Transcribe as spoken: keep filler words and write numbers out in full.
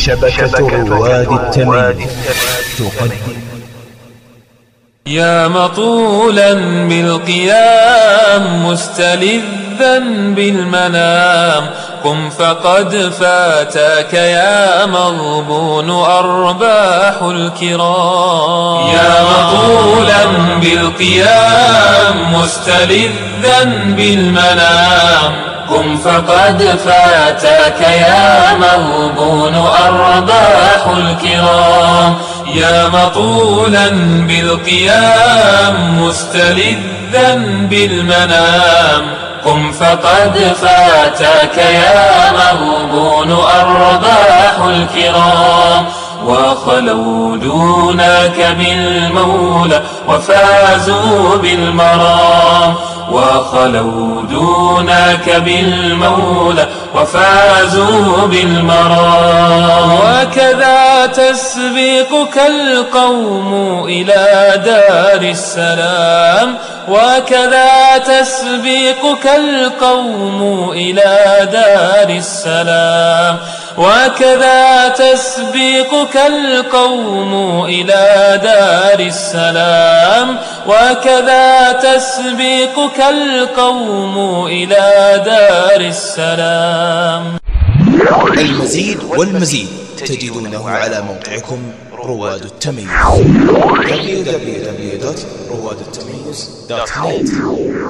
شبكة رواد التمييز تقدم. يا مطولا بالقيام مستلذا بالمنام، قم فقد فاتك يا مغبون أرباح الكرام. يا مطولا بالقيام مستلذا بالمنام، قم فقد فاتك يا مغبون أرباح الكرام. يا مطولا بالقيام مستلذا بالمنام، قم فقد فاتك يا مغبون أرباح الكرام. وخلوا دونك بالمولى وفازوا بالمرام، وخلوا دونك بالمولى وفازوا بالمرام. وكذا تسبقك القوم إلى دار السلام، وكذا تسبقك القوم إلى دار السلام، وكذا تسبقك القوم إلى دار السلام، وكذا تسبقك القوم إلى دار السلام. المزيد والمزيد تجدونه على موقعكم رواد التمييز دبليو دبليو دبليو دوت رواد التمييز دوت نت.